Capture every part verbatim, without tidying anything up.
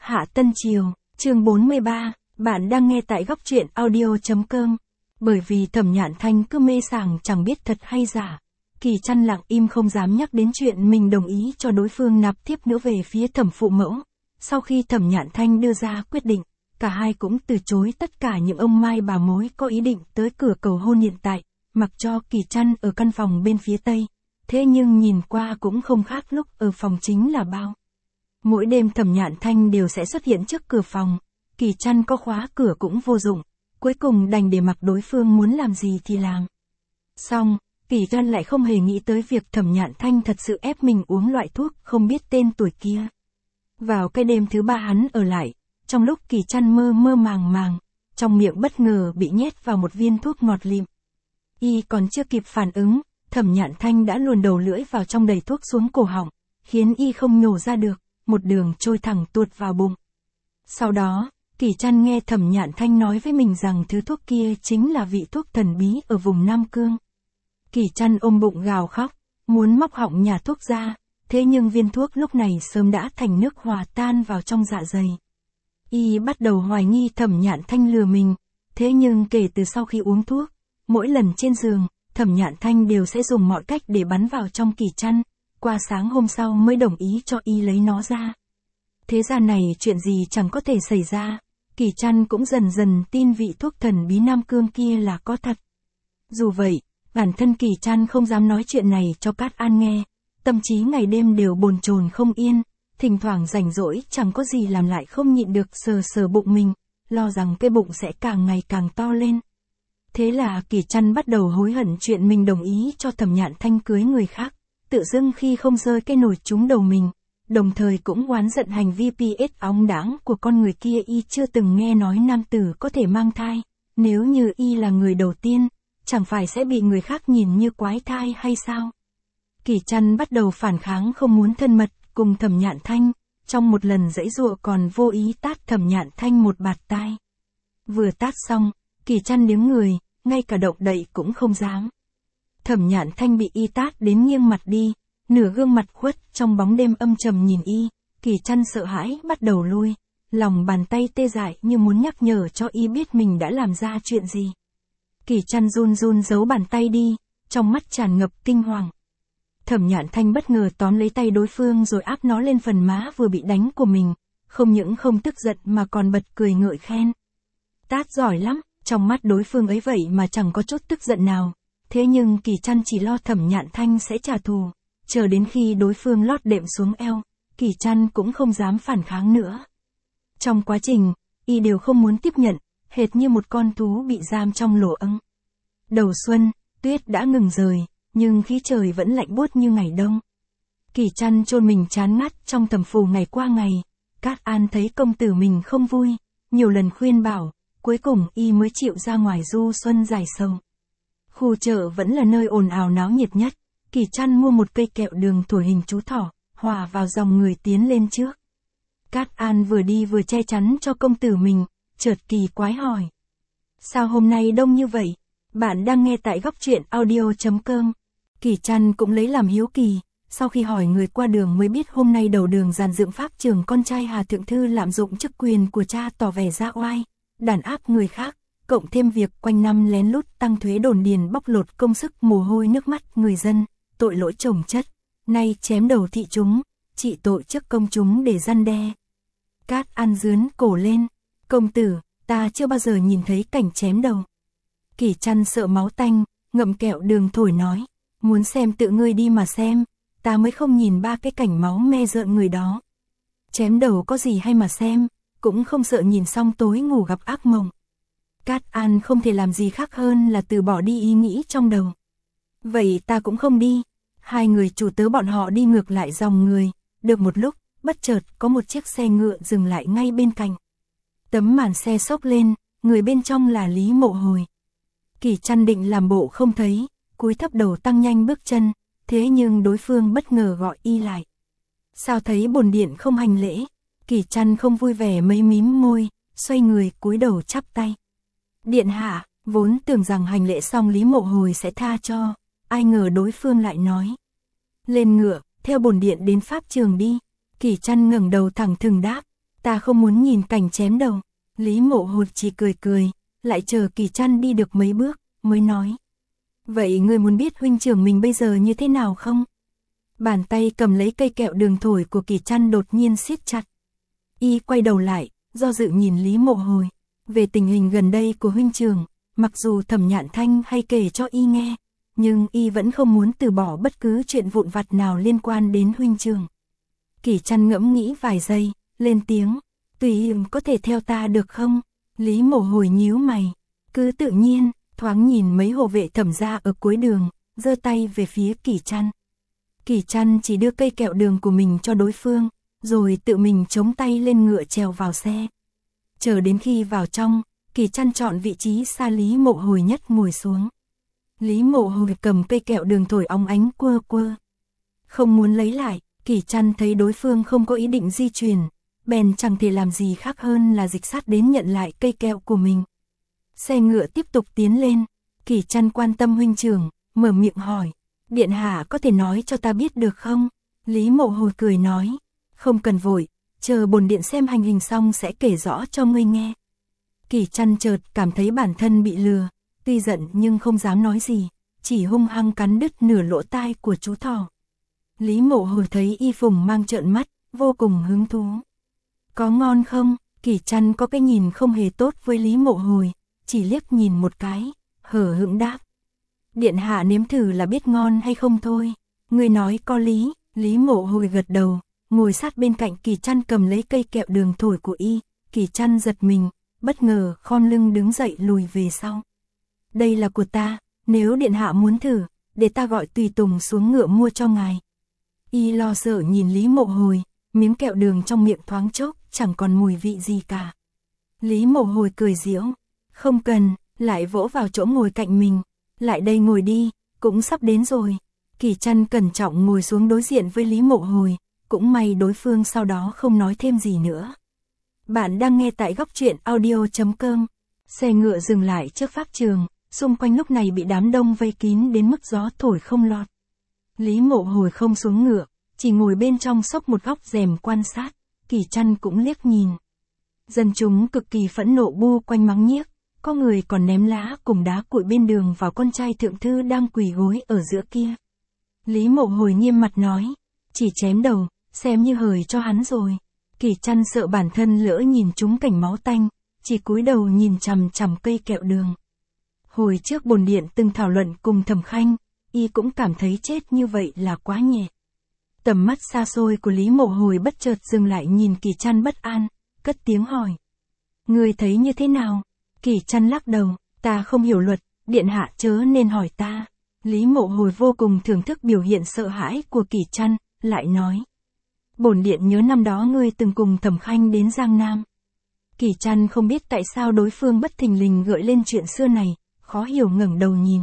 Hạ Tân Triều, chương bốn mươi ba, bạn đang nghe tại góc truyện audio.com. Bởi vì Thẩm Nhạn Thanh cứ mê sảng chẳng biết thật hay giả, Kỳ Trăn lặng im không dám nhắc đến chuyện mình đồng ý cho đối phương nạp tiếp nữa về phía Thẩm phụ mẫu. Sau khi Thẩm Nhạn Thanh đưa ra quyết định, cả hai cũng từ chối tất cả những ông mai bà mối có ý định tới cửa cầu hôn hiện tại, mặc cho Kỳ Trăn ở căn phòng bên phía tây. Thế nhưng nhìn qua cũng không khác lúc ở phòng chính là bao. Mỗi đêm Thẩm Nhạn Thanh đều sẽ xuất hiện trước cửa phòng, Kỳ Trăn có khóa cửa cũng vô dụng, cuối cùng đành để mặc đối phương muốn làm gì thì làm. Xong, Kỳ Trăn lại không hề nghĩ tới việc Thẩm Nhạn Thanh thật sự ép mình uống loại thuốc không biết tên tuổi kia. Vào cái đêm thứ ba hắn ở lại, trong lúc Kỳ Trăn mơ mơ màng màng, trong miệng bất ngờ bị nhét vào một viên thuốc ngọt lịm. Y còn chưa kịp phản ứng, Thẩm Nhạn Thanh đã luồn đầu lưỡi vào trong đầy thuốc xuống cổ họng, khiến y không nhổ ra được, một đường trôi thẳng tuột vào bụng. Sau đó, Kỳ Trăn nghe Thẩm Nhạn Thanh nói với mình rằng thứ thuốc kia chính là vị thuốc thần bí ở vùng Nam Cương. Kỳ Trăn ôm bụng gào khóc, muốn móc họng nhả thuốc ra, thế nhưng viên thuốc lúc này sớm đã thành nước hòa tan vào trong dạ dày. Y bắt đầu hoài nghi Thẩm Nhạn Thanh lừa mình, thế nhưng kể từ sau khi uống thuốc, mỗi lần trên giường, Thẩm Nhạn Thanh đều sẽ dùng mọi cách để bắn vào trong Kỳ Trăn, qua sáng hôm sau mới đồng ý cho y lấy nó ra. Thế gian này chuyện gì chẳng có thể xảy ra, Kỳ Trăn cũng dần dần tin vị thuốc thần bí Nam Cương kia là có thật. Dù vậy, bản thân Kỳ Trăn không dám nói chuyện này cho Cát An nghe, tâm trí ngày đêm đều bồn chồn không yên, thỉnh thoảng rảnh rỗi chẳng có gì làm lại không nhịn được sờ sờ bụng mình, lo rằng cái bụng sẽ càng ngày càng to lên. Thế là Kỳ Trăn bắt đầu hối hận chuyện mình đồng ý cho Thẩm Nhạn Thanh cưới người khác, tự dưng khi không rơi cái nồi trúng đầu mình, đồng thời cũng oán giận hành vi pê ét óng đáng của con người kia. Y chưa từng nghe nói nam tử có thể mang thai, nếu như y là người đầu tiên, chẳng phải sẽ bị người khác nhìn như quái thai hay sao? Kỳ Trăn bắt đầu phản kháng không muốn thân mật cùng Thẩm Nhạn Thanh, trong một lần giãy giụa còn vô ý tát Thẩm Nhạn Thanh một bạt tai. Vừa tát xong, Kỳ Trăn đứng người, ngay cả động đậy cũng không dám. Thẩm Nhạn Thanh bị y tát đến nghiêng mặt đi, nửa gương mặt khuất trong bóng đêm âm trầm nhìn y, Kỳ Trăn sợ hãi bắt đầu lui, lòng bàn tay tê dại như muốn nhắc nhở cho y biết mình đã làm ra chuyện gì. Kỳ Trăn run run giấu bàn tay đi, trong mắt tràn ngập kinh hoàng. Thẩm Nhạn Thanh bất ngờ tóm lấy tay đối phương rồi áp nó lên phần má vừa bị đánh của mình, không những không tức giận mà còn bật cười ngợi khen. Tát giỏi lắm, trong mắt đối phương ấy vậy mà chẳng có chút tức giận nào. Thế nhưng Kỳ Trăn chỉ lo Thẩm Nhạn Thanh sẽ trả thù, chờ đến khi đối phương lót đệm xuống eo, Kỳ Trăn cũng không dám phản kháng nữa. Trong quá trình, y đều không muốn tiếp nhận, hệt như một con thú bị giam trong lỗ ưng. Đầu xuân, tuyết đã ngừng rơi, nhưng khí trời vẫn lạnh buốt như ngày đông. Kỳ Trăn chôn mình chán ngắt trong thầm phù ngày qua ngày, Cát An thấy công tử mình không vui, nhiều lần khuyên bảo, cuối cùng y mới chịu ra ngoài du xuân giải sầu. Khu chợ vẫn là nơi ồn ào náo nhiệt nhất, Kỳ Trăn mua một cây kẹo đường thổi hình chú thỏ, hòa vào dòng người tiến lên trước. Cát An vừa đi vừa che chắn cho công tử mình, chợt kỳ quái hỏi. Sao hôm nay đông như vậy? Bạn đang nghe tại góc truyện audio.com. Kỳ Trăn cũng lấy làm hiếu kỳ, sau khi hỏi người qua đường mới biết hôm nay đầu đường dàn dựng pháp trường con trai Hà Thượng Thư lạm dụng chức quyền của cha tỏ vẻ ra oai, đàn áp người khác, cộng thêm việc quanh năm lén lút tăng thuế đồn điền bóc lột công sức mồ hôi nước mắt người dân, tội lỗi chồng chất, nay chém đầu thị chúng, trị tội trước công chúng để răn đe. Cát An dướn cổ lên, công tử, ta chưa bao giờ nhìn thấy cảnh chém đầu. Kỳ Trăn sợ máu tanh, ngậm kẹo đường thổi nói, muốn xem tự ngươi đi mà xem, ta mới không nhìn ba cái cảnh máu me rợn người đó. Chém đầu có gì hay mà xem, cũng không sợ nhìn xong tối ngủ gặp ác mộng. Cát An không thể làm gì khác hơn là từ bỏ đi ý nghĩ trong đầu. Vậy ta cũng không đi. Hai người chủ tớ bọn họ đi ngược lại dòng người, được một lúc, bất chợt có một chiếc xe ngựa dừng lại ngay bên cạnh. Tấm màn xe xốc lên, người bên trong là Lý Mộ Hồi. Kỳ Trăn định làm bộ không thấy, cúi thấp đầu tăng nhanh bước chân, thế nhưng đối phương bất ngờ gọi y lại. Sao thấy bổn điện không hành lễ? Kỳ Trăn không vui vẻ mấy mím môi, xoay người cúi đầu chắp tay. Điện hạ, vốn tưởng rằng hành lễ xong Lý Mộ Hồi sẽ tha cho, ai ngờ đối phương lại nói. Lên ngựa, theo bổn điện đến pháp trường đi. Kỳ Trăn ngẩng đầu thẳng thừng đáp. Ta không muốn nhìn cảnh chém đầu. Lý Mộ Hồi chỉ cười cười, lại chờ Kỳ Trăn đi được mấy bước, mới nói. Vậy ngươi muốn biết huynh trưởng mình bây giờ như thế nào không? Bàn tay cầm lấy cây kẹo đường thổi của Kỳ Trăn đột nhiên siết chặt. Y quay đầu lại, do dự nhìn Lý Mộ Hồi. Về tình hình gần đây của huynh trưởng, mặc dù Thẩm Nhạn Thanh hay kể cho Y nghe, nhưng Y vẫn không muốn từ bỏ bất cứ chuyện vụn vặt nào liên quan đến huynh trưởng. Kỳ Trăn ngẫm nghĩ vài giây, lên tiếng. Tùy em có thể theo ta được không? Lý Mộ Hồi nhíu mày. Cứ tự nhiên, thoáng nhìn mấy hộ vệ Thẩm gia ở cuối đường, giơ tay về phía Kỳ Trăn. Kỳ Trăn chỉ đưa cây kẹo đường của mình cho đối phương, rồi tự mình chống tay lên ngựa trèo vào xe. Chờ đến khi vào trong, Kỳ Trăn chọn vị trí xa Lý Mộ Hồi nhất ngồi xuống. Lý Mộ Hồi cầm cây kẹo đường thổi óng ánh quơ quơ. Không muốn lấy lại, Kỳ Trăn thấy đối phương không có ý định di chuyển, bèn chẳng thể làm gì khác hơn là dịch sát đến nhận lại cây kẹo của mình. Xe ngựa tiếp tục tiến lên, Kỳ Trăn quan tâm huynh trưởng, mở miệng hỏi. Điện hạ có thể nói cho ta biết được không? Lý Mộ Hồi cười nói. Không cần vội, chờ bổn điện xem hành hình xong sẽ kể rõ cho ngươi nghe. Kỳ Trăn chợt cảm thấy bản thân bị lừa, tuy giận nhưng không dám nói gì, chỉ hung hăng cắn đứt nửa lỗ tai của chú thỏ. Lý Mộ Hồi thấy y phùng mang trợn mắt, vô cùng hứng thú. Có ngon không? Kỳ Trăn có cái nhìn không hề tốt với Lý Mộ Hồi, chỉ liếc nhìn một cái, hờ hững đáp. Điện hạ nếm thử là biết ngon hay không thôi. Người nói có lý. Lý Mộ Hồi gật đầu, ngồi sát bên cạnh Kỳ Trăn cầm lấy cây kẹo đường thổi của y. Kỳ Trăn giật mình, bất ngờ khom lưng đứng dậy lùi về sau. Đây là của ta, nếu điện hạ muốn thử, để ta gọi tùy tùng xuống ngựa mua cho ngài. Y lo sợ nhìn Lý Mộ Hồi, miếng kẹo đường trong miệng thoáng chốc, chẳng còn mùi vị gì cả. Lý Mộ Hồi cười giễu, không cần, lại vỗ vào chỗ ngồi cạnh mình. Lại đây ngồi đi, cũng sắp đến rồi. Kỳ Trăn cẩn trọng ngồi xuống đối diện với Lý Mộ Hồi, cũng may đối phương sau đó không nói thêm gì nữa. Bạn đang nghe tại góc truyện audio chấm com. Xe ngựa dừng lại trước pháp trường, xung quanh lúc này bị đám đông vây kín đến mức gió thổi không lọt. Lý Mộ Hồi không xuống ngựa, chỉ ngồi bên trong xốc một góc rèm quan sát, Kỳ Trăn cũng liếc nhìn. Dân chúng cực kỳ phẫn nộ bu quanh mắng nhiếc. Có người còn ném lá cùng đá cuội bên đường vào con trai thượng thư đang quỳ gối ở giữa kia. Lý Mộ Hồi nghiêm mặt nói, chỉ chém đầu, xem như hời cho hắn rồi. Kỳ Trăn sợ bản thân lỡ nhìn chúng cảnh máu tanh, chỉ cúi đầu nhìn chằm chằm cây kẹo đường. Hồi trước bồn điện từng thảo luận cùng Thẩm Khanh, y cũng cảm thấy chết như vậy là quá nhẹ. Tầm mắt xa xôi của Lý Mộ Hồi bất chợt dừng lại nhìn Kỳ Trăn bất an, cất tiếng hỏi. Ngươi thấy như thế nào? Kỳ Trăn lắc đầu, ta không hiểu luật, điện hạ chớ nên hỏi ta. Lý Mộ Hồi vô cùng thưởng thức biểu hiện sợ hãi của Kỳ Trăn, lại nói. Bổn điện nhớ năm đó ngươi từng cùng Thẩm Khanh đến Giang Nam. Kỳ Trăn không biết tại sao đối phương bất thình lình gợi lên chuyện xưa này, khó hiểu ngẩng đầu nhìn.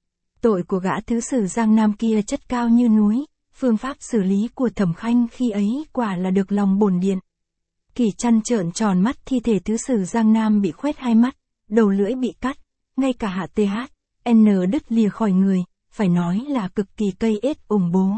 Tội của gã thứ sử Giang Nam kia chất cao như núi, phương pháp xử lý của Thẩm Khanh khi ấy quả là được lòng bổn điện. Kỳ Trăn trợn tròn mắt, thi thể thứ sử Giang Nam bị khoét hai mắt, đầu lưỡi bị cắt, ngay cả hạ th, n đứt lìa khỏi người, phải nói là cực kỳ cây ết ủng bố.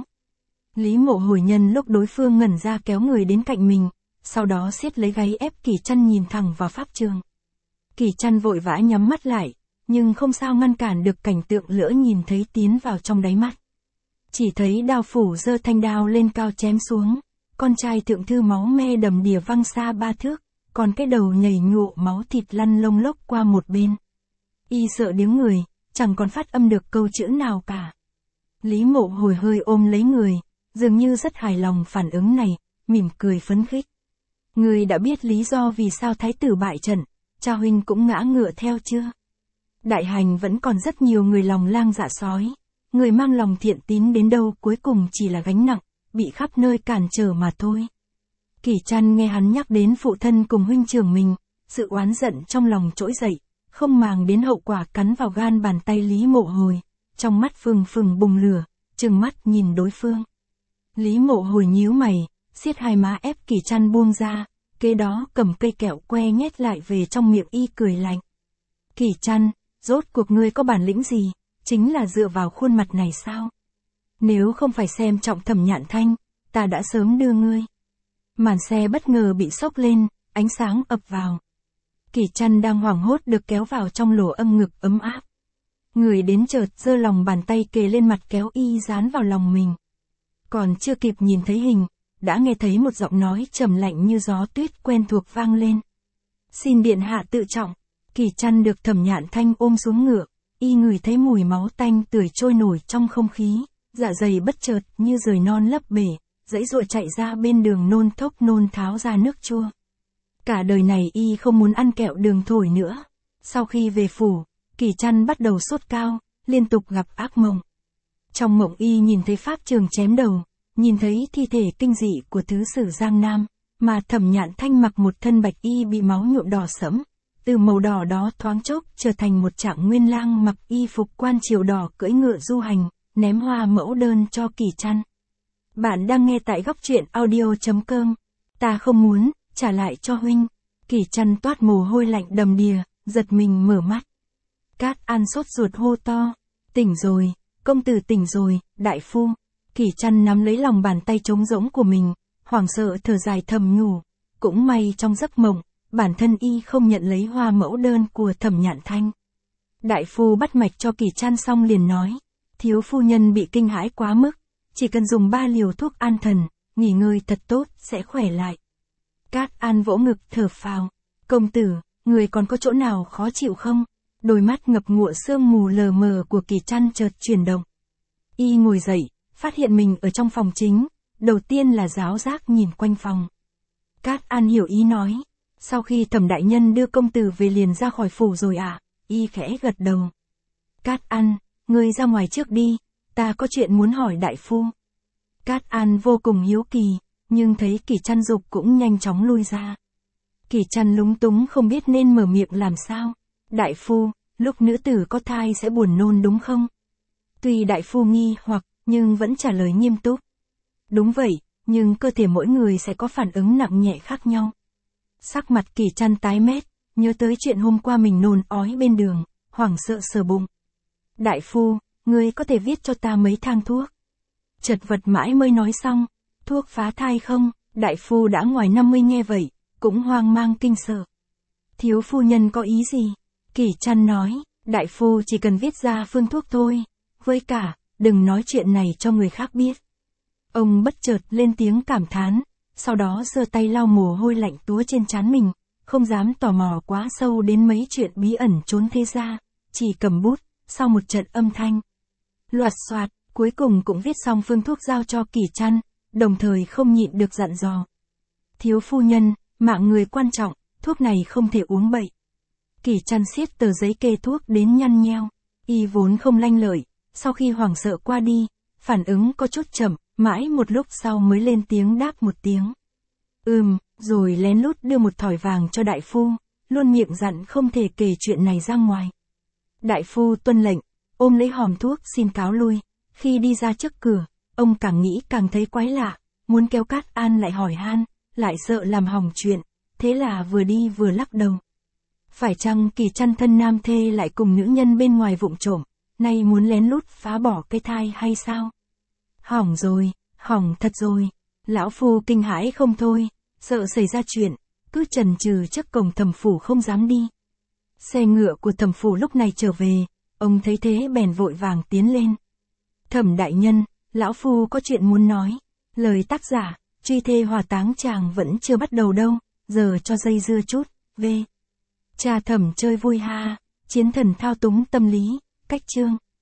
Lý Mộ Hồi nhân lúc đối phương ngẩn ra kéo người đến cạnh mình, sau đó siết lấy gáy ép Kỳ Trăn nhìn thẳng vào pháp trường. Kỳ Trăn vội vã nhắm mắt lại, nhưng không sao ngăn cản được cảnh tượng lỡ nhìn thấy tiến vào trong đáy mắt. Chỉ thấy đao phủ giơ thanh đao lên cao chém xuống, con trai thượng thư máu me đầm đìa văng xa ba thước, còn cái đầu nhảy nhụa máu thịt lăn lông lốc qua một bên. Y sợ điếng người, chẳng còn phát âm được câu chữ nào cả. Lý Mộ Hồi hơi ôm lấy người, dường như rất hài lòng phản ứng này, mỉm cười phấn khích. Người đã biết lý do vì sao thái tử bại trận, cha huynh cũng ngã ngựa theo chưa? Đại hành vẫn còn rất nhiều người lòng lang dạ sói, người mang lòng thiện tín đến đâu cuối cùng chỉ là gánh nặng, bị khắp nơi cản trở mà thôi. Kỳ Trăn nghe hắn nhắc đến phụ thân cùng huynh trưởng mình, sự oán giận trong lòng trỗi dậy, không màng đến hậu quả cắn vào gan bàn tay Lý Mộ Hồi, trong mắt phừng phừng bùng lửa, trừng mắt nhìn đối phương. Lý Mộ Hồi nhíu mày, siết hai má ép Kỳ Trăn buông ra, kế đó cầm cây kẹo que nhét lại về trong miệng y cười lạnh. Kỳ Trăn, rốt cuộc ngươi có bản lĩnh gì, chính là dựa vào khuôn mặt này sao? Nếu không phải xem trọng Thẩm Nhạn Thanh, ta đã sớm đưa ngươi. Màn xe bất ngờ bị xốc lên, ánh sáng ập vào. Kỳ Trăn đang hoảng hốt được kéo vào trong lỗ âm ngực ấm áp. Người đến chợt giơ lòng bàn tay kề lên mặt kéo y dán vào lòng mình. Còn chưa kịp nhìn thấy hình, đã nghe thấy một giọng nói trầm lạnh như gió tuyết quen thuộc vang lên. Xin điện hạ tự trọng. Kỳ Trăn được Thẩm Nhạn Thanh ôm xuống ngựa, y ngửi thấy mùi máu tanh tưởi trôi nổi trong không khí, dạ dày bất chợt như rời non lấp bể, giãy giụa chạy ra bên đường nôn thốc nôn tháo ra nước chua. Cả đời này y không muốn ăn kẹo đường thổi nữa. Sau khi về phủ, Kỳ Trăn bắt đầu sốt cao, liên tục gặp ác mộng. Trong mộng y nhìn thấy pháp trường chém đầu, nhìn thấy thi thể kinh dị của thứ sử Giang Nam, mà Thẩm Nhạn Thanh mặc một thân bạch y bị máu nhuộm đỏ sẫm, từ màu đỏ đó thoáng chốc trở thành một trạng nguyên lang mặc y phục quan triều đỏ cưỡi ngựa du hành, ném hoa mẫu đơn cho Kỳ Trăn. Bạn đang nghe tại góc truyện audio chấm com. Ta không muốn, trả lại cho huynh. Kỳ Trăn toát mồ hôi lạnh đầm đìa, giật mình mở mắt. Cát An sốt ruột hô to. Tỉnh rồi, công tử tỉnh rồi, đại phu. Kỳ Trăn nắm lấy lòng bàn tay trống rỗng của mình, hoảng sợ thở dài thầm nhủ. Cũng may trong giấc mộng, bản thân y không nhận lấy hoa mẫu đơn của Thẩm Nhạn Thanh. Đại phu bắt mạch cho Kỳ Trăn xong liền nói. Thiếu phu nhân bị kinh hãi quá mức, chỉ cần dùng ba liều thuốc an thần, nghỉ ngơi thật tốt, sẽ khỏe lại. Cát An vỗ ngực thở phào. Công tử, người còn có chỗ nào khó chịu không? Đôi mắt ngập ngụa sương mù lờ mờ của Kỳ Trăn chợt chuyển động. Y ngồi dậy, phát hiện mình ở trong phòng chính, đầu tiên là giáo giác nhìn quanh phòng. Cát An hiểu ý nói. Sau khi Thẩm đại nhân đưa công tử về liền ra khỏi phủ rồi ạ, à? Y khẽ gật đầu. Cát An, ngươi ra ngoài trước đi, ta có chuyện muốn hỏi đại phu. Cát An vô cùng hiếu kỳ, nhưng thấy Kỳ Trăn dục cũng nhanh chóng lui ra. Kỳ Trăn lúng túng không biết nên mở miệng làm sao. Đại phu, lúc nữ tử có thai sẽ buồn nôn đúng không? Tuy đại phu nghi hoặc, nhưng vẫn trả lời nghiêm túc. Đúng vậy, nhưng cơ thể mỗi người sẽ có phản ứng nặng nhẹ khác nhau. Sắc mặt Kỳ Trăn tái mét, nhớ tới chuyện hôm qua mình nôn ói bên đường, hoảng sợ sờ bụng. Đại phu, ngươi có thể viết cho ta mấy thang thuốc? Chật vật mãi mới nói xong. Thuốc phá thai không? Đại phu đã ngoài năm mươi nghe vậy, cũng hoang mang kinh sợ. Thiếu phu nhân có ý gì? Kỳ Trăn nói, đại phu chỉ cần viết ra phương thuốc thôi. Với cả, đừng nói chuyện này cho người khác biết. Ông bất chợt lên tiếng cảm thán, sau đó giơ tay lau mồ hôi lạnh túa trên trán mình, không dám tò mò quá sâu đến mấy chuyện bí ẩn trốn thế gia, chỉ cầm bút, sau một trận âm thanh. Loạt xoạt, cuối cùng cũng viết xong phương thuốc giao cho Kỳ Trăn, đồng thời không nhịn được dặn dò. Thiếu phu nhân, mạng người quan trọng, thuốc này không thể uống bậy. Kỳ Trăn siết tờ giấy kê thuốc đến nhăn nheo, y vốn không lanh lợi, sau khi hoảng sợ qua đi, phản ứng có chút chậm, mãi một lúc sau mới lên tiếng đáp một tiếng. Ừm, rồi lén lút đưa một thỏi vàng cho đại phu, luôn miệng dặn không thể kể chuyện này ra ngoài. Đại phu tuân lệnh, ôm lấy hòm thuốc xin cáo lui. Khi đi ra trước cửa, ông càng nghĩ càng thấy quái lạ, muốn kéo Cát An lại hỏi han, lại sợ làm hỏng chuyện, thế là vừa đi vừa lắc đầu. Phải chăng Kỳ Trăn thân nam thê lại cùng nữ nhân bên ngoài vụng trộm, nay muốn lén lút phá bỏ cái thai hay sao? Hỏng rồi, hỏng thật rồi. Lão phu kinh hãi không thôi, sợ xảy ra chuyện, cứ chần chừ trước cổng Thẩm phủ không dám đi. Xe ngựa của Thẩm phủ lúc này trở về, ông thấy thế bèn vội vàng tiến lên. Thẩm đại nhân, lão phu có chuyện muốn nói. Lời tác giả, truy thê hỏa táng chàng vẫn chưa bắt đầu đâu, giờ cho dây dưa chút. V. Cha Thẩm chơi vui ha, chiến thần thao túng tâm lý, cách chương.